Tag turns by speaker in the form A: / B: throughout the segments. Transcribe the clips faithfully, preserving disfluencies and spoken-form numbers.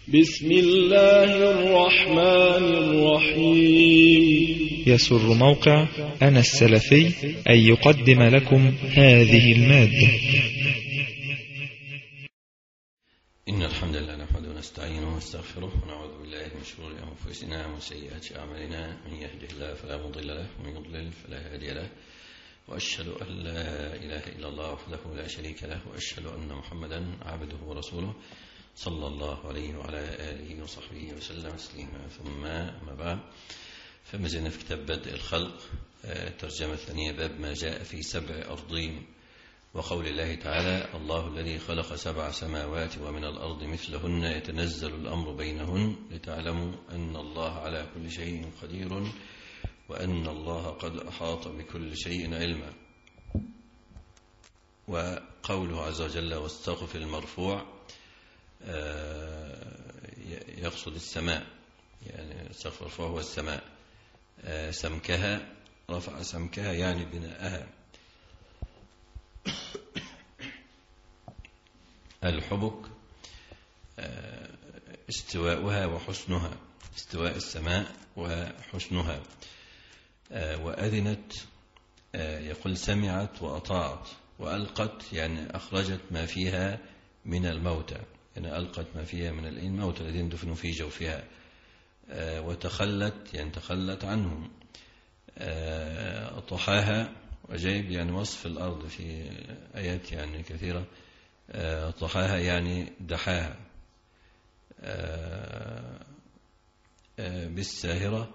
A: بسم الله الرحمن الرحيم.
B: يسر موقع أنا السلفي أن يقدم لكم هذه المادة.
C: إن الحمد لله نحمده ونستعينه ونستغفره ونعوذ بالله من شرور أنفسنا ومن سيئات أعمالنا، من يهده الله فلا مضل له ومن يضلل فلا هادي له، وأشهد أن لا إله إلا الله وحده لا شريك له، وأشهد أن محمدا عبده ورسوله صلى الله عليه وعلى آله وصحبه وسلم تسليما. ثم ما بعد، فما زلنا في كتاب بدء الخلق، ترجمة الثانية، باب ما جاء في سبع أرضين، وقول الله تعالى: الله الذي خلق سبع سماوات ومن الأرض مثلهن يتنزل الأمر بينهن لتعلموا أن الله على كل شيء قدير وأن الله قد أحاط بكل شيء علما. وقوله عز وجل: والسقف المرفوع، يقصد السماء، يعني السقف المرفوع هو السماء، سمكها، رفع سمكها يعني بناءها. الحبك استواؤها وحسنها، استواء السماء وحسنها. وأذنت يقول سمعت وأطاعت، وألقت يعني أخرجت ما فيها من الموتى، يعني ألقت ما فيها من الموتى الذين دفنوا في جوفها. وتخلت يعني تخلت عنهم. طحاها، وجايب يعني وصف الأرض في آيات يعني كثيرة. طحاها يعني دحاها. بالساهرة،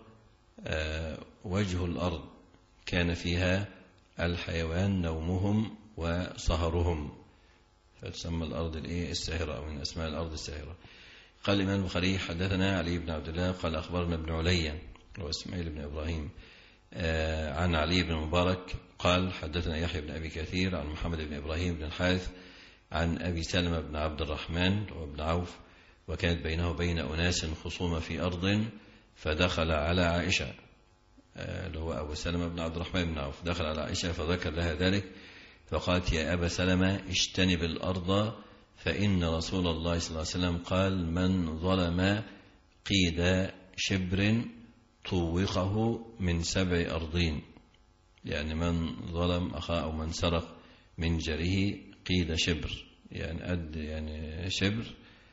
C: وجه الأرض كان فيها الحيوان نومهم وسهرهم، فتسمى الأرض الساهرة، أو من أسماء الأرض الساهرة. قال الإمام البخاري: حدثنا علي بن عبد الله قال أخبرنا ابن علي وإسماعيل بن إبراهيم عن علي بن مبارك قال حدثنا يحيى بن أبي كثير عن محمد بن إبراهيم بن الحارث عن أبي سلمة بن عبد الرحمن وابن عوف، وكانت بينه وبين أناس خصومة في أرض، فدخل على عائشة، اللي هو أبو سلمة بن عبد الرحمن بن عوف، دخل على عائشة فذكر لها ذلك، فقالت: يا أبا سلمة اجتنب الأرض، فإن رسول الله صلى الله عليه وسلم قال: من ظلم قيد شبر طوقه من سبع أرضين، يعني من ظلم أخاه أو من سرق من جره قيد شبر، يعني قد يعني شبر،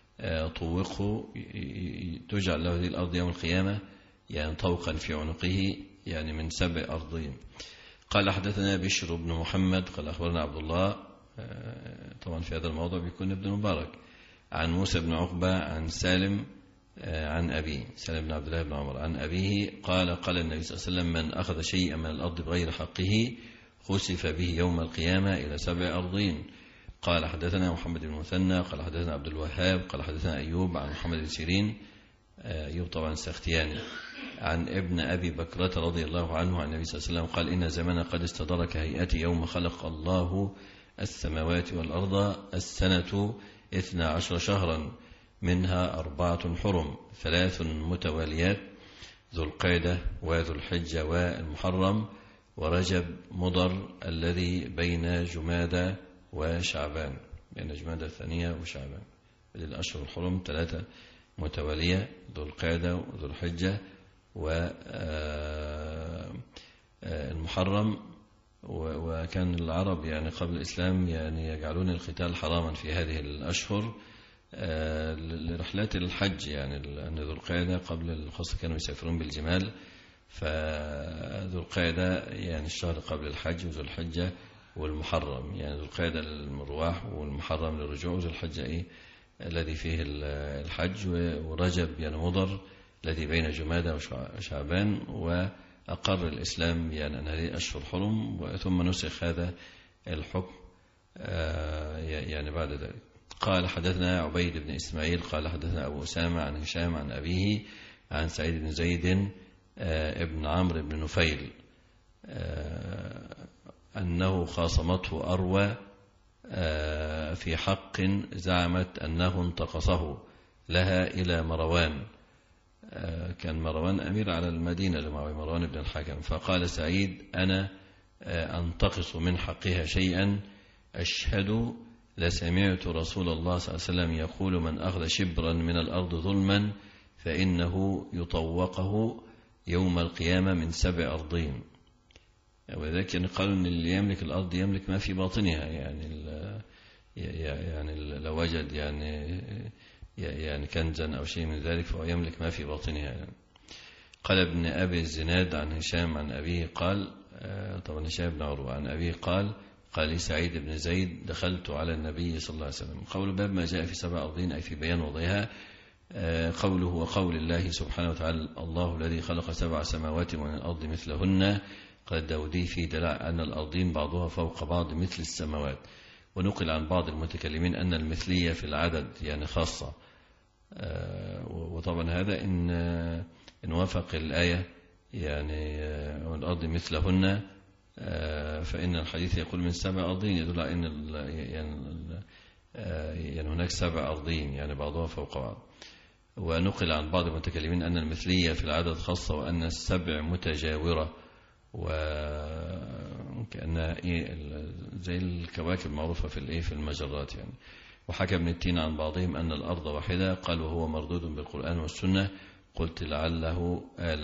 C: طوقه تجعل له هذه الأرض يوم القيامة يعني طوقا في عنقه، يعني من سبع أرضين. قال حدثنا بشر بن محمد قال أخبرنا عبد الله، طبعا في هذا الموضوع بيكون ابن مبارك، عن موسى بن عقبة عن سالم عن أبيه، سالم بن عبد الله بن عمر، عن أبيه قال: قال النبي صلى الله عليه وسلم: من أخذ شيئا من الأرض بغير حقه خسف به يوم القيامة إلى سبع أرضين. قال حدثنا محمد بن مثنى قال حدثنا عبد الوهاب قال حدثنا أيوب عن محمد بن سيرين، أيوب طبعا السختياني، عن ابن أبي بكرة رضي الله عنه عن النبي صلى الله عليه وسلم قال: إن زمان قد استدرك هيئتي يوم خلق الله السماوات والأرض، السنة اثنى عشر شهرا، منها أربعة حرم، ثلاث متواليات، ذو القعدة وذو الحجة والمحرم ورجب مضر الذي بين جمادى وشعبان، بين جمادى الثانية وشعبان. الأشهر الحرم ثلاثة متوالية، ذو القعدة وذو الحجة والمحرم. وكان العرب يعني قبل الإسلام يعني يجعلون القتال حراما في هذه الأشهر لرحلات الحج، يعني لأن ذو القعدة قبل الخاصة كانوا يسافرون بالجمال، فذو القعدة يعني الشهر قبل الحج، وذو الحجة والمحرم، يعني ذو القعدة للمرواح والمحرم للرجوع، وذو الحجة إيه الذي فيه الحج، ورجب يعني مضر الذي بين جمادى وشعبان. وأقر الإسلام يعني أن هذه أشهر حرم، ثم نسخ هذا الحكم يعني بعد ذلك. قال حدثنا عبيد بن إسماعيل قال حدثنا أبو أسامة عن هشام عن أبيه عن سعيد بن زيد ابن عمرو بن نفيل أنه خاصمته أروى في حق زعمت أنه انتقصه لها إلى مروان، كان مروان أمير على المدينة لمعه مروان بن الحكم، فقال سعيد: أنا أنتقص من حقها شيئا أشهد لسمعت رسول الله صلى الله عليه وسلم يقول من أخذ شبرا من الأرض ظلما فإنه يطوقه يوم القيامة من سبع أرضين. وذلك يعني قالوا أن اللي يملك الأرض يملك ما في باطنها، يعني يعني لو وجد يعني يعني كنزا أو شيء من ذلك فهو يملك ما في باطنها. يعني قال ابن أبي الزناد عن هشام عن أبيه قال، طبعا هشام بن عروة عن أبيه قال قال لي سعيد بن زيد دخلت على النبي صلى الله عليه وسلم. قول باب ما جاء في سبع أرضين أي في بيان وضعها. قوله وقول الله سبحانه وتعالى الله الذي خلق سبع سماوات ومن الأرض مثلهن. قال الداودي في دلالة أن الأرضين بعضها فوق بعض مثل السماوات. ونقل عن بعض المتكلمين أن المثلية في العدد يعني خاصة. وطبعا هذا إن إن وافق الآية يعني والأرض مثلهن فإن الحديث يقول من سبع أرضين يدل على أن يعني يعني هناك سبع أرضين يعني بعضها فوق بعض. ونقل عن بعض المتكلمين أن المثلية في العدد خاصة وأن السبع متجاورة وكأنها زي الكواكب المعروفة في الايه في المجرات يعني. وحكى ابن التين عن بعضهم أن الأرض واحدة قال وهو مردود بالقرآن والسنة. قلت لعله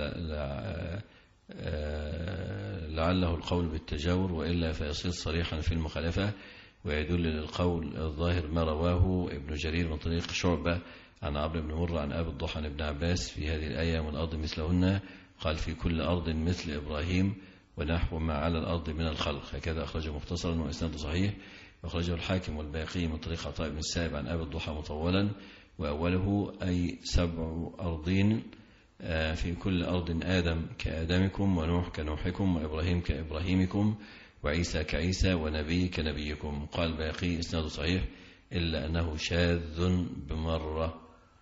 C: لعله القول بالتجاور وإلا فيصير صريحا في المخالفة ويدل للقول الظاهر ما رواه ابن جرير من طريق شعبة عن عمرو بن مرة عن أبي الضحى بن ابن في هذه الآية من الأرض مثلهن قال في كل أرض مثل إبراهيم ونحو ما على الأرض من الخلق. هكذا أخرجه مختصرا وإسناده صحيح. وأخرجه الحاكم والباقي من طريق عطاء بن السائب عن أبي الضحى مطولا وأوله أي سبع أرضين في كل أرض آدم كآدمكم ونوح كنوحكم وإبراهيم كإبراهيمكم وعيسى كعيسى ونبي كنبيكم. قال باقي إسناده صحيح إلا أنه شاذ بمرة.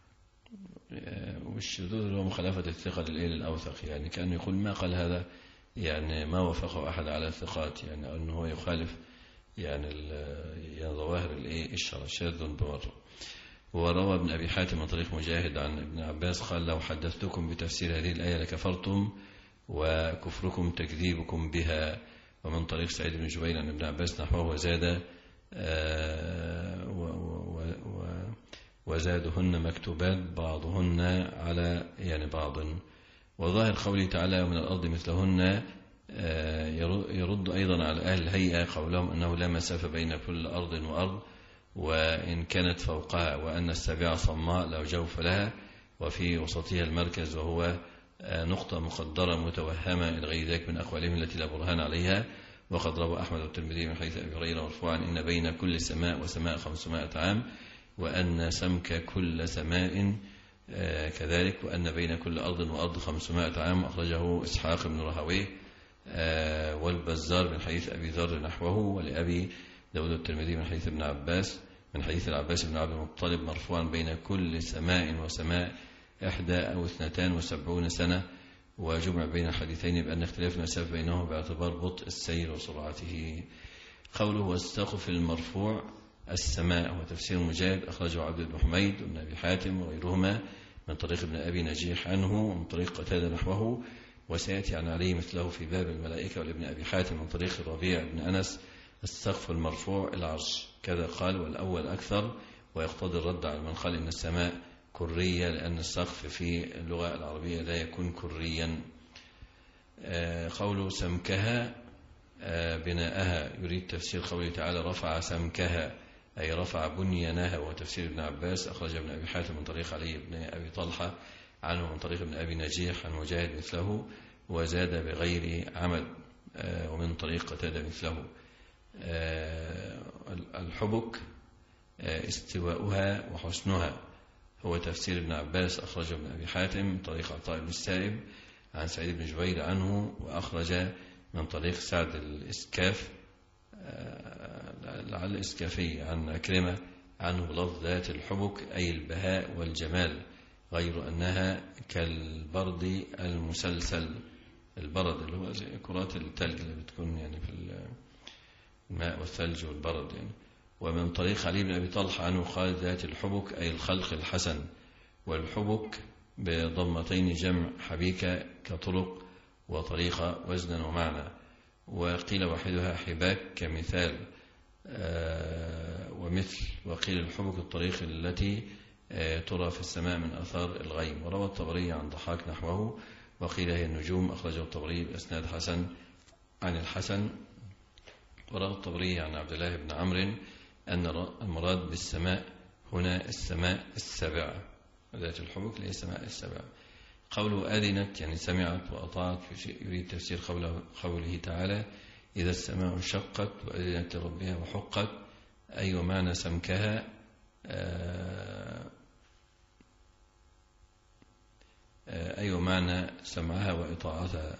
C: والشذوذ هو مخالفة الثقة للأوثق يعني كأنه يقول ما قال هذا يعني ما وافقه أحد على الثقات يعني أنه هو يخالف يعني يعني ظواهر الشرع شاذ بمرة. وروى ابن أبي حاتم من طريق مجاهد عن ابن عباس قال لو حدثتكم بتفسير هذه الآية لكفرتم وكفركم تكذيبكم بها. ومن طريق سعيد بن جبير عن ابن عباس نحوه وزاد وزادهن مكتوبات بعضهن على يعني بعض. وظاهر قوله تعالى ومن الأرض مثلهن يرد أيضا على أهل الهيئة قولهم أنه لا مسافة بين كل أرض وأرض وإن كانت فوقها وأن السابعة صماء لا جوف لها وفي وسطها المركز وهو نقطة مقدرة متوهمة إلى غير ذلك من أقوالهم التي لا برهان عليها. وقد روى أحمد والترمذي من حديث أبي هريرة مرفوعا إن بين كل سماء وسماء خمسمائة عام وأن سمك كل سماء كذلك وأن بين كل أرض وأرض خمسمائة عام. أخرجه إسحاق بن راهويه والبزار من حديث أبي ذر نحوه. ولأبي داود الترمذي من حديث ابن عباس من حديث العباس بن عبد المطلب مرفوعا بين كل سماء وسماء إحدى أو اثنتان وسبعون سنة. وجمع بين الحديثين بأن اختلاف المسافة بينهم باعتبار بطء السير وسرعته. قوله والسقف المرفوع السماء هو تفسير مجاهد. أخرجه عبد بن حميد وابن أبي حاتم وغيرهما من طريق ابن أبي نجيح عنه ومن طريق قتادة نحوه. وسيأتي عن عليه مثله في باب الملائكة ولابن أبي حاتم من طريق الربيع بن أنس السقف المرفوع العرش كذا قال والأول أكثر ويقتضي الرد على من قال إن السماء كرية لأن السقف في اللغة العربية لا يكون كريا. قوله سمكها بناءها يريد تفسير قوله تعالى رفع سمكها أي رفع بنيانها وتفسير ابن عباس. أخرج ابن أبي حاتم من طريق علي بن أبي طلحة عنه من طريق ابن أبي نجيح عن مجاهد مثله وزاد بغير عمد ومن طريق قتادة مثله. الحبك استواؤها وحسنها هو تفسير ابن عباس. أخرج ابن أبي حاتم من طريق عطاء بن السائب عن سعيد بن جبير عنه وأخرج من طريق سعد الإسكاف لعل الإسكافي عن أكرمة عنه لفظ ذات الحبك أي البهاء والجمال غير أنها كالبرد المسلسل. البرد اللي هو زي كرات الثلج اللي بتكون يعني في الماء والثلج والبرد يعني. ومن طريق علي بن أبي طلحة عنه قال ذات الحبك أي الخلق الحسن. والحبك بضمتين جمع حبيكة كطرق وطريقة وزنا ومعنى. وقيل واحدها حباك كمثال ومثل وقيل الحبك الطريق التي ترى في السماء من أثار الغيم. وروى الطبري عن ضحاك نحوه وقيل هي النجوم، أخرجه الطبري بإسناد حسن عن الحسن. وروى الطبري عن عبد الله بن عمرو أن المراد بالسماء هنا السماء السبع، ذات الحبك اللي هي السماء السبع. قوله آذنت يعني سمعت وأطاعت يريد تفسير قوله, قوله تعالى إذا السماء انشقت وأذنت لربها وحقت، أي ومعنى سمكها أي ومعنى سمعها وإطاعتها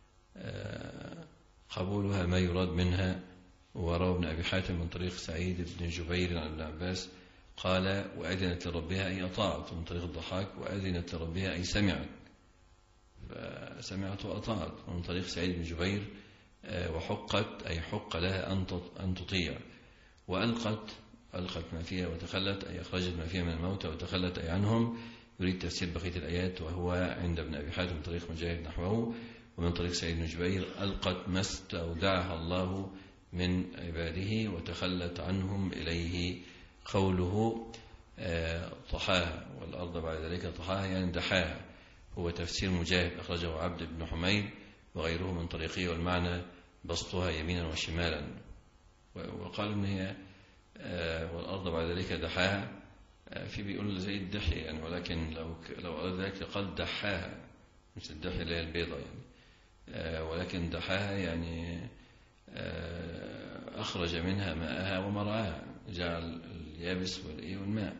C: قبولها ما يراد منها. وروى ابن أبي حاتم من طريق سعيد بن جبير عن ابن عباس قال وأذنت لربها أي أطاعت، من طريق الضحاك وأذنت لربها أي سمعت، فسمعت وأطاعت، من طريق سعيد بن جبير وحقت أي حق لها أن تطيع. وألقت ألقت ما فيها وتخلت أي أخرجت ما فيها من الموتى وتخلت أي عنهم. يريد تفسير بقية الآيات وهو عند ابن أبي حاتم من طريق مجاهد نحوه ومن طريق سعيد بن جبير ألقت ما استودعها الله من عباده وتخلت عنهم إليه. قوله طحاها والأرض بعد ذلك طحاها يعني دحاها هو تفسير مجاهد أخرجه عبد بن حميد وغيره من طريقه، والمعنى بسطها يمينا وشمالا. وقال إن هي والأرض بعد ذلك دحاها، في بيقول زي الدحي يعني، ولكن لو لو أراد ذلك قال دحاها، مش الدحي اللي هي البيضة يعني، ولكن دحاها يعني أخرج منها ماءها ومرعاها، جعل اليابس والماء.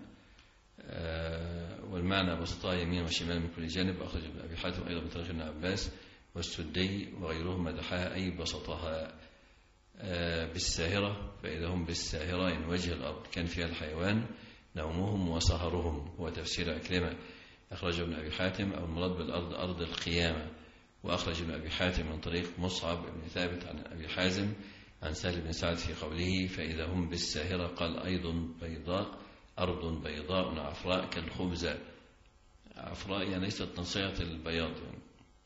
C: والمعنى بسطها يمين وشمال من كل جانب. أخرج ابن أبي حاتم أيضا من طريق ابن عباس والسدي وغيرهم دحاها أي بسطها. بالساهرة فإذا هم بالساهرة يعني وجه الأرض كان فيها الحيوان نومهم وسهرهم، هو تفسير أكرمة أخرج ابن أبي حاتم. أو المراد بالأرض أرض القيامة. وأخرج ابن أبي حاتم من طريق مصعب بن ثابت عن أبي حازم عن سهل بن سعد في قوله فإذا هم بالساهرة قال أيضا بيضاء أرض بيضاء عفراء كالخبزة، عفراء يعني ليست نصيعة البياض يعني.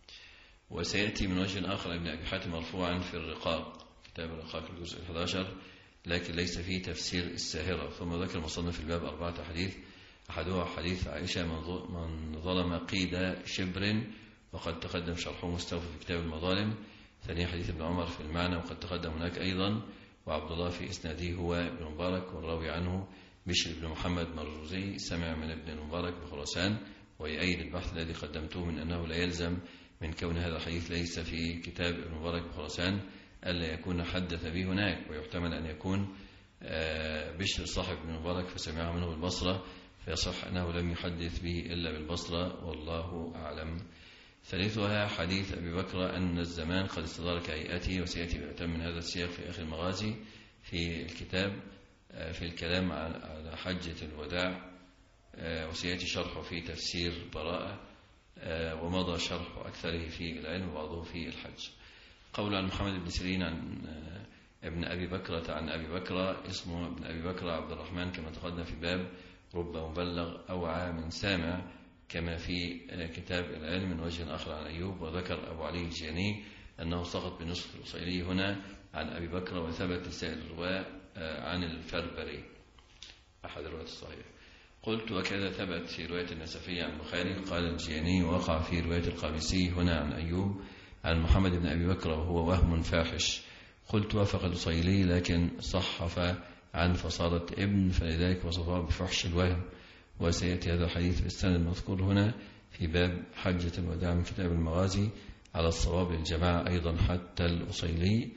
C: وسيأتي من وجه آخر ابن أبي حاتم مرفوعا في الرقاق، كتاب الرقاق الجزء الحادي عشر، لكن ليس فيه تفسير الساهرة. ثم ذكر المصنف في الباب أربعة حديث، أحدها حديث عائشة من ظلم قيد شبر وقد تقدم شرحه مستوفى في كتاب المظالم. ثانيا حديث ابن عمر في المعنى وقد تقدم هناك أيضا. وعبد الله في إسناده هو ابن مبارك، والراوي عنه بشر بن محمد مرزوزي سمع من ابن المبارك بخراسان. ويؤيد البحث الذي قدمته من أنه لا يلزم من كون هذا الحديث ليس في كتاب ابن مبارك بخراسان ألا يكون حدث به هناك، ويحتمل أن يكون بشر صاحب ابن مبارك فسمعه منه بالبصرة، فيصح أنه لم يحدث به إلا بالبصرة والله أعلم. ثالثها حديث أبي بكر أن الزمان قد استدار كهيئته، وسيأتي بأتم من هذا السياق في آخر المغازي في الكتاب في الكلام على حجة الوداع، وسيأتي شرحه في تفسير براءة، ومضى شرح أكثره في العلم وبعضه في الحج. قول عن محمد بن سيرين عن ابن أبي بكرة عن أبي بكرة اسمه ابن أبي بكرة عبد الرحمن كما تقدم في باب رب مبلغ أوعى من سامع كما في كتاب العلم من وجه آخر عن أيوب. وذكر أبو علي الجيني أنه سقط بنسخة الأصيلي هنا عن أبي بكر، وثبت سائر الرواة عن الفربري أحد الرواة الصحيح. قلت وكذا ثبت في رواية النسفية عن البخاري. قال الجيني وقع في رواية القابسي هنا عن أيوب عن محمد بن أبي بكر وهو وهم فاحش. قلت وافق الأصيلي لكن صحف عن فصالة ابن، فلذلك وصفه بفحش الوهم. وسيأتي هذا الحديث بالسند المذكور هنا في باب حجة الوداع من كتاب المغازي على الصواب للجماعة أيضا حتى الأصيلي.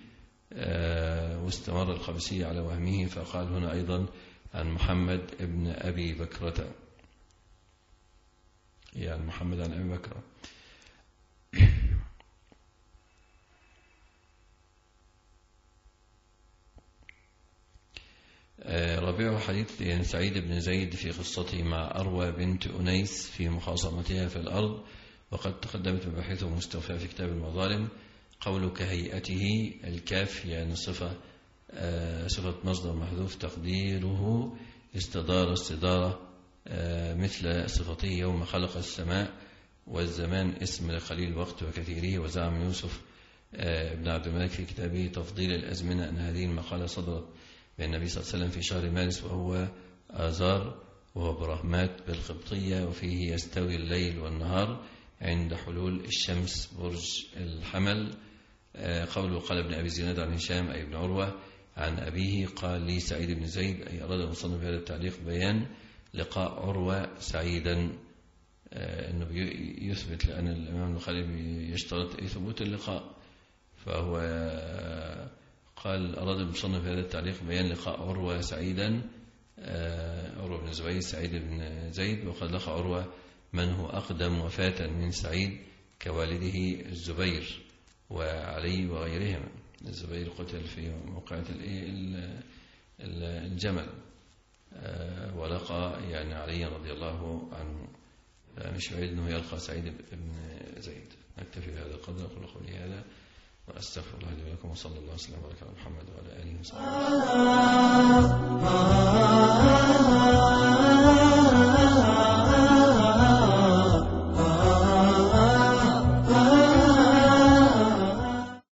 C: واستمر القابسي على وهمه فقال هنا أيضا عن محمد ابن أبي بكرة، يعني محمد عن أبي بكرة. رابعه حديث يعني سعيد بن زيد في قصته مع أروى بنت أنيس في مخاصمتها في الأرض، وقد تقدمت مباحثه مستوفاة في كتاب المظالم. قول كهيئته الكاف يعني صفة صفة مصدر محذوف تقديره استدار استدارة مثل صفته يوم خلق السماء. والزمان اسم لقليل الوقت وكثيره. وزعم يوسف ابن عبد الملك في كتابه تفضيل الأزمنة أن هذه المقالة صدرت بين النبي صلى الله عليه وسلم في شهر مارس وهو آذار وهو برهمات بالقبطية، وفيه يستوي الليل والنهار عند حلول الشمس برج الحمل. قوله قال ابن أبي زناد عن هشام أي ابن عروة عن أبيه قال لي سعيد بن زيد، أي أراد المصنف بهذا التعليق بيان لقاء عروة سعيدا، أنه يثبت، لأن الإمام البخاري يشترط ثبوت اللقاء، فهو قال أراد المصنف بهذا التعليق بيان لقاء عروة سعيدا، عروة بن زبير سعيد بن زيد، وقد لقى عروة من هو أقدم وفاة من سعيد كوالده الزبير وعلي وغيرهم. الزبير قتل في موقعة الجمل، ولقى يعني علي رضي الله عنه، مش بعيد أنه يلقى سعيد بن زيد. نكتفي بهذا القدر، أقول قولي هذا وأستغفر الله لي ولكم، وصلى الله وسلم وبارك على محمد وعلى آله وصحبه.